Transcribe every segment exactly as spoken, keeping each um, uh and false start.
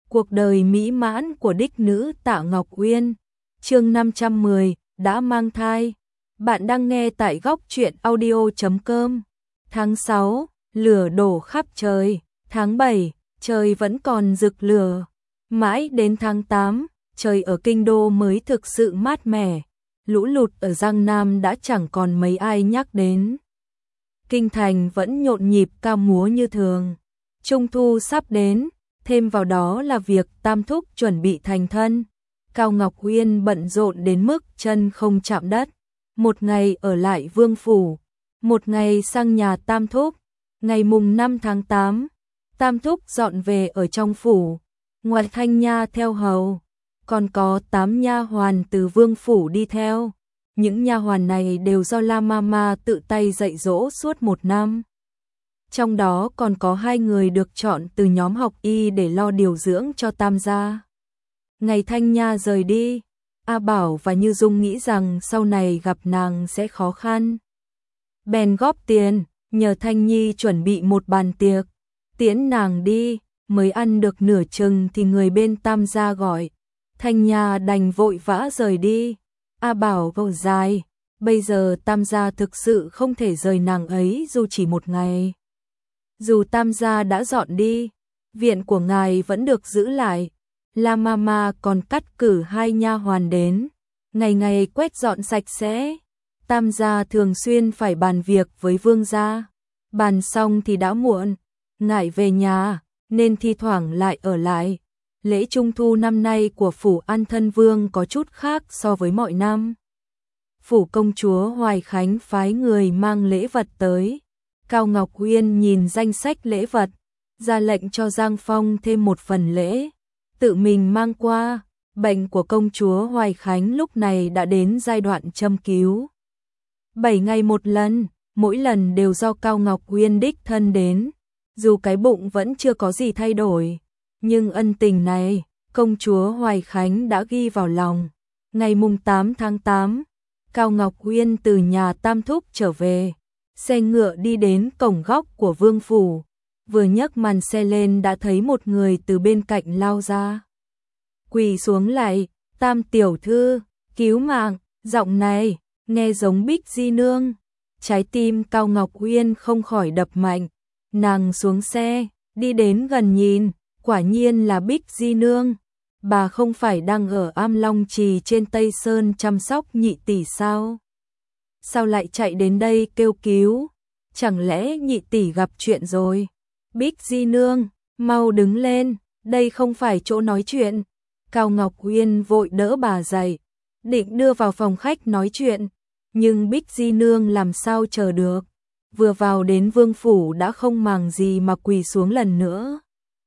Cuộc đời mỹ mãn của đích nữ Tạ Ngọc Uyên. Chương năm trăm mười, đã mang thai. Bạn đang nghe tại góc truyện audio chấm com. Tháng sáu, lửa đổ khắp trời. Tháng bảy, trời vẫn còn rực lửa. Mãi đến tháng tám, trời ở kinh đô mới thực sự mát mẻ. Lũ lụt ở Giang Nam đã chẳng còn mấy ai nhắc đến. Kinh thành vẫn nhộn nhịp ca múa như thường. Trung thu sắp đến, thêm vào đó là việc Tam Thúc chuẩn bị thành thân. Cao Ngọc Uyên bận rộn đến mức chân không chạm đất. Một ngày ở lại Vương phủ, một ngày sang nhà Tam Thúc. Ngày mùng năm tháng tám, Tam Thúc dọn về ở trong phủ. Ngoài Thanh Nha theo hầu, còn có tám nha hoàn từ Vương phủ đi theo. Những nha hoàn này đều do La Mama tự tay dạy dỗ suốt một năm. Trong đó còn có hai người được chọn từ nhóm học y để lo điều dưỡng cho Tam gia. Ngày Thanh Nha rời đi, A Bảo và Như Dung nghĩ rằng sau này gặp nàng sẽ khó khăn. Bèn góp tiền, nhờ Thanh Nhi chuẩn bị một bàn tiệc, tiễn nàng đi. Mới ăn được nửa chừng thì người bên Tam gia gọi. Thanh Nha đành vội vã rời đi. A Bảo gầu dài, bây giờ Tam gia thực sự không thể rời nàng ấy dù chỉ một ngày. Dù Tam gia đã dọn đi, viện của ngài vẫn được giữ lại. La Mama còn cắt cử hai nha hoàn đến, ngày ngày quét dọn sạch sẽ. Tam gia thường xuyên phải bàn việc với vương gia, bàn xong thì đã muộn, ngại về nhà nên thi thoảng lại ở lại. Lễ Trung thu năm nay của phủ An Thân Vương có chút khác so với mọi năm. Phủ công chúa Hoài Khánh phái người mang lễ vật tới. Cao Ngọc Uyên nhìn danh sách lễ vật, ra lệnh cho Giang Phong thêm một phần lễ, tự mình mang qua. Bệnh của công chúa Hoài Khánh lúc này đã đến giai đoạn châm cứu. Bảy ngày một lần, mỗi lần đều do Cao Ngọc Uyên đích thân đến. Dù cái bụng vẫn chưa có gì thay đổi, nhưng ân tình này, công chúa Hoài Khánh đã ghi vào lòng. Ngày mùng tám tháng tám, Cao Ngọc Uyên từ nhà Tam Thúc trở về. Xe ngựa đi đến cổng góc của Vương phủ, vừa nhấc màn xe lên đã thấy một người từ bên cạnh lao ra. Quỳ xuống lại, Tam tiểu thư, cứu mạng. Giọng này nghe giống Bích Di Nương. Trái tim Cao Ngọc Uyên không khỏi đập mạnh. Nàng xuống xe, đi đến gần nhìn, quả nhiên là Bích Di Nương. Bà không phải đang ở Am Long Trì trên Tây Sơn chăm sóc nhị tỷ sao? Sao lại chạy đến đây kêu cứu? Chẳng lẽ nhị tỷ gặp chuyện rồi? Bích Di Nương, mau đứng lên, đây không phải chỗ nói chuyện. Cao Ngọc Uyên vội đỡ bà dậy, định đưa vào phòng khách nói chuyện, nhưng Bích Di Nương làm sao chờ được. Vừa vào đến Vương phủ đã không màng gì mà quỳ xuống lần nữa.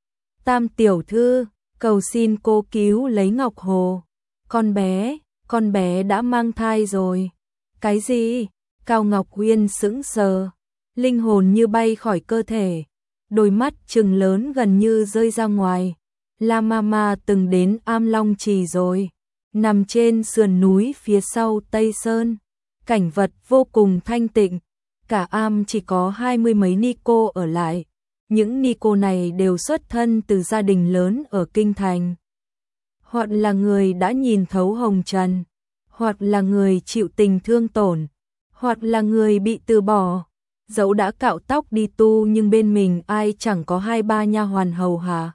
Tam tiểu thư, cầu xin cô cứu lấy Ngọc Hồ. Con bé, con bé đã mang thai rồi. Cái gì? Cao Ngọc Uyên sững sờ, linh hồn như bay khỏi cơ thể, đôi mắt trừng lớn gần như rơi ra ngoài. La Mama từng đến Am Long Trì rồi, nằm trên sườn núi phía sau Tây Sơn, cảnh vật vô cùng thanh tịnh. Cả am chỉ có hai mươi mấy ni cô ở lại. Những ni cô này đều xuất thân từ gia đình lớn ở kinh thành, hoặc là người đã nhìn thấu hồng trần, hoặc là người chịu tình thương tổn, hoặc là người bị từ bỏ. Dẫu đã cạo tóc đi tu nhưng bên mình ai chẳng có hai ba nha hoàn hầu hạ.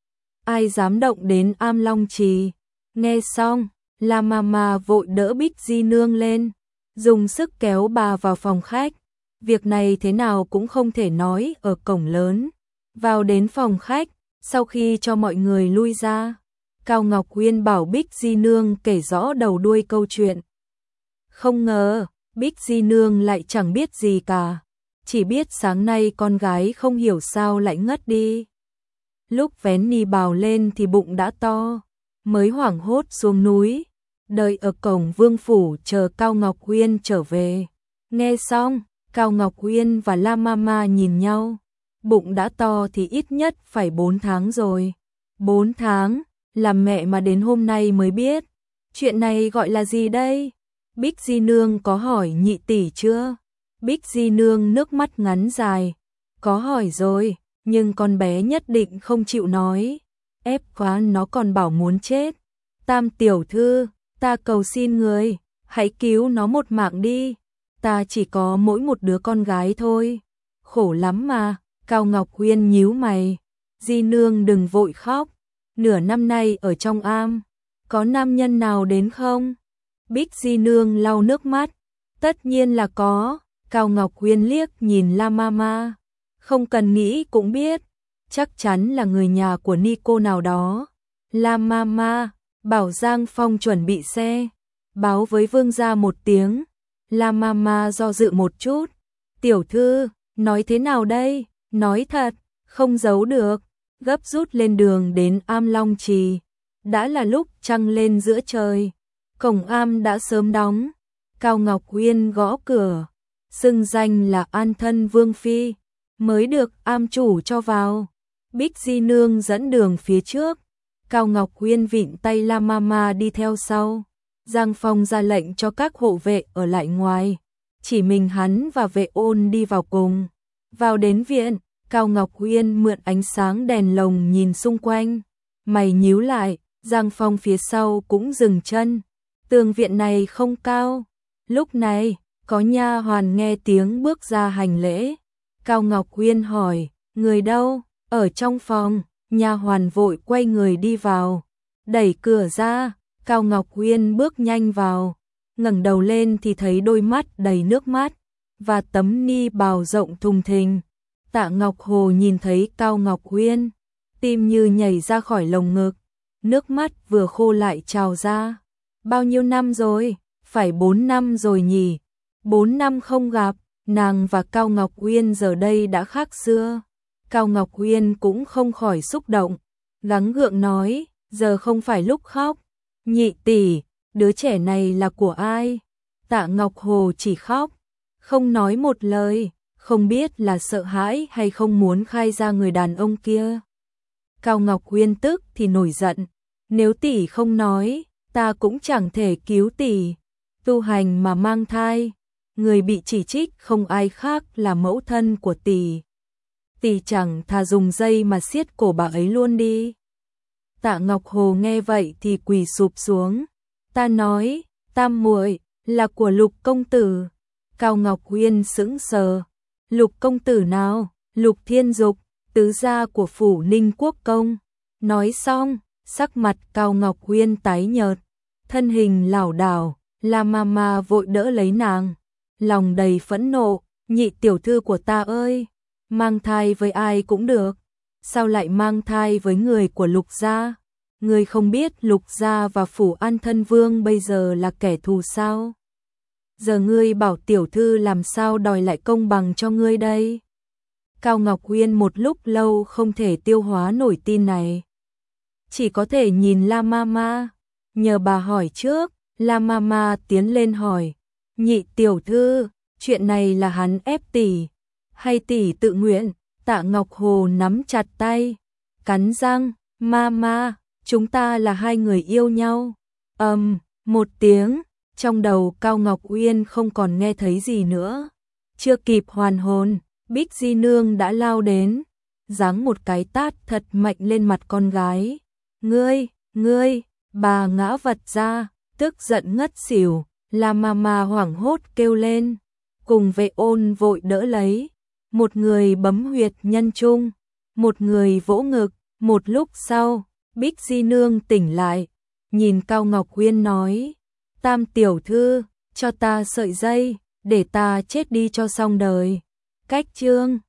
Ai dám động đến Am Long Trì? Nghe xong, La Mama vội đỡ Bích Di Nương lên, dùng sức kéo bà vào phòng khách. Việc này thế nào cũng không thể nói ở cổng lớn. Vào đến phòng khách, sau khi cho mọi người lui ra, Cao Ngọc Uyên bảo Bích Di Nương kể rõ đầu đuôi câu chuyện. Không ngờ, Bích Di Nương lại chẳng biết gì cả, chỉ biết sáng nay con gái không hiểu sao lại ngất đi. Lúc vén ni bào lên thì bụng đã to, mới hoảng hốt xuống núi, đợi ở cổng Vương phủ chờ Cao Ngọc Uyên trở về. Nghe xong, Cao Ngọc Uyên và La Mama nhìn nhau, bụng đã to thì ít nhất phải bốn tháng rồi. Bốn tháng, làm mẹ mà đến hôm nay mới biết. Chuyện này gọi là gì đây? Bích Di Nương có hỏi nhị tỷ chưa? Bích Di Nương nước mắt ngắn dài. Có hỏi rồi, nhưng con bé nhất định không chịu nói. ép quá nó còn bảo muốn chết. Tam tiểu thư, ta cầu xin người, hãy cứu nó một mạng đi. Ta chỉ có mỗi một đứa con gái thôi. Khổ lắm mà. Cao Ngọc Huyên nhíu mày. Di nương đừng vội khóc. Nửa năm nay ở trong am, có nam nhân nào đến không? Bích Di nương lau nước mắt. Tất nhiên là có. Cao Ngọc Huyên liếc nhìn La Mama. Không cần nghĩ cũng biết. Chắc chắn là người nhà của Nico nào đó. La Mama bảo Giang Phong chuẩn bị xe, báo với vương gia một tiếng. La Mama do dự một chút. Tiểu thư, nói thế nào đây? Nói thật, không giấu được. Gấp rút lên đường đến am Long Trì. Đã là lúc trăng lên giữa trời. Cổng am đã sớm đóng. Cao Ngọc Huyên gõ cửa. Xưng danh là An Thân Vương Phi, mới được am chủ cho vào. Bích Di nương dẫn đường phía trước. Cao Ngọc Huyên vịn tay La Mama đi theo sau. Giang Phong ra lệnh cho các hộ vệ ở lại ngoài. Chỉ mình hắn và vệ ôn đi vào cùng. Vào đến viện, Cao Ngọc Huyên mượn ánh sáng đèn lồng nhìn xung quanh. Mày nhíu lại, Giang Phong phía sau cũng dừng chân. Tường viện này không cao. Lúc này, có nha hoàn nghe tiếng bước ra hành lễ. Cao Ngọc Huyên hỏi, người đâu? Ở trong phòng. Nha hoàn vội quay người đi vào, đẩy cửa ra. Cao Ngọc Huyên bước nhanh vào, ngẩng đầu lên thì thấy đôi mắt đầy nước mắt và tấm ni bào rộng thùng thình. Tạ Ngọc Hồ nhìn thấy Cao Ngọc Huyên, tim như nhảy ra khỏi lồng ngực, nước mắt vừa khô lại trào ra. Bao nhiêu năm rồi? Phải bốn năm rồi nhỉ? Bốn năm không gặp. Nàng và Cao Ngọc Huyên giờ đây đã khác xưa. Cao Ngọc Huyên cũng không khỏi xúc động, gắng gượng nói, giờ không phải lúc khóc. Nhị tỷ, đứa trẻ này là của ai? Tạ Ngọc Hồ chỉ khóc, không nói một lời, không biết là sợ hãi hay không muốn khai ra người đàn ông kia. Cao Ngọc Huyên tức thì nổi giận, nếu tỷ không nói, ta cũng chẳng thể cứu tỷ. Tu hành mà mang thai, người bị chỉ trích không ai khác là mẫu thân của tỷ. Tỷ chẳng thà dùng dây mà siết cổ bà ấy luôn đi. Tạ Ngọc Hồ nghe vậy thì quỳ sụp xuống. Ta nói, tam muội là của Lục công tử. Cao Ngọc Huyên sững sờ. Lục công tử nào? Lục Thiên Dục, tứ gia của phủ Ninh Quốc công. Nói xong, sắc mặt Cao Ngọc Huyên tái nhợt, thân hình lảo đảo. La Mama vội đỡ lấy nàng, lòng đầy phẫn nộ. Nhị tiểu thư của ta ơi, mang thai với ai cũng được, sao lại mang thai với người của Lục gia? Ngươi không biết Lục gia và phủ An Thân Vương bây giờ là kẻ thù sao? Giờ ngươi bảo tiểu thư làm sao đòi lại công bằng cho ngươi đây? Cao Ngọc Huyên một lúc lâu không thể tiêu hóa nổi tin này, chỉ có thể nhìn La Mama, nhờ bà hỏi trước. La Mama tiến lên hỏi, nhị tiểu thư, chuyện này là hắn ép tỷ hay tỷ tự nguyện? Tạ Ngọc Hồ nắm chặt tay, cắn răng, Mama, chúng ta là hai người yêu nhau. Ầm, um, một tiếng, trong đầu Cao Ngọc Uyên không còn nghe thấy gì nữa. Chưa kịp hoàn hồn, Bích Di nương đã lao đến, giáng một cái tát thật mạnh lên mặt con gái. Ngươi, ngươi, bà ngã vật ra, tức giận ngất xỉu. La Mama hoảng hốt kêu lên, cùng vệ ôn vội đỡ lấy. Một người bấm huyệt nhân trung, một người vỗ ngực. Một lúc sau, Bích Di nương tỉnh lại, nhìn Cao Ngọc Uyên nói, tam tiểu thư, cho ta sợi dây, để ta chết đi cho xong đời. Cách chương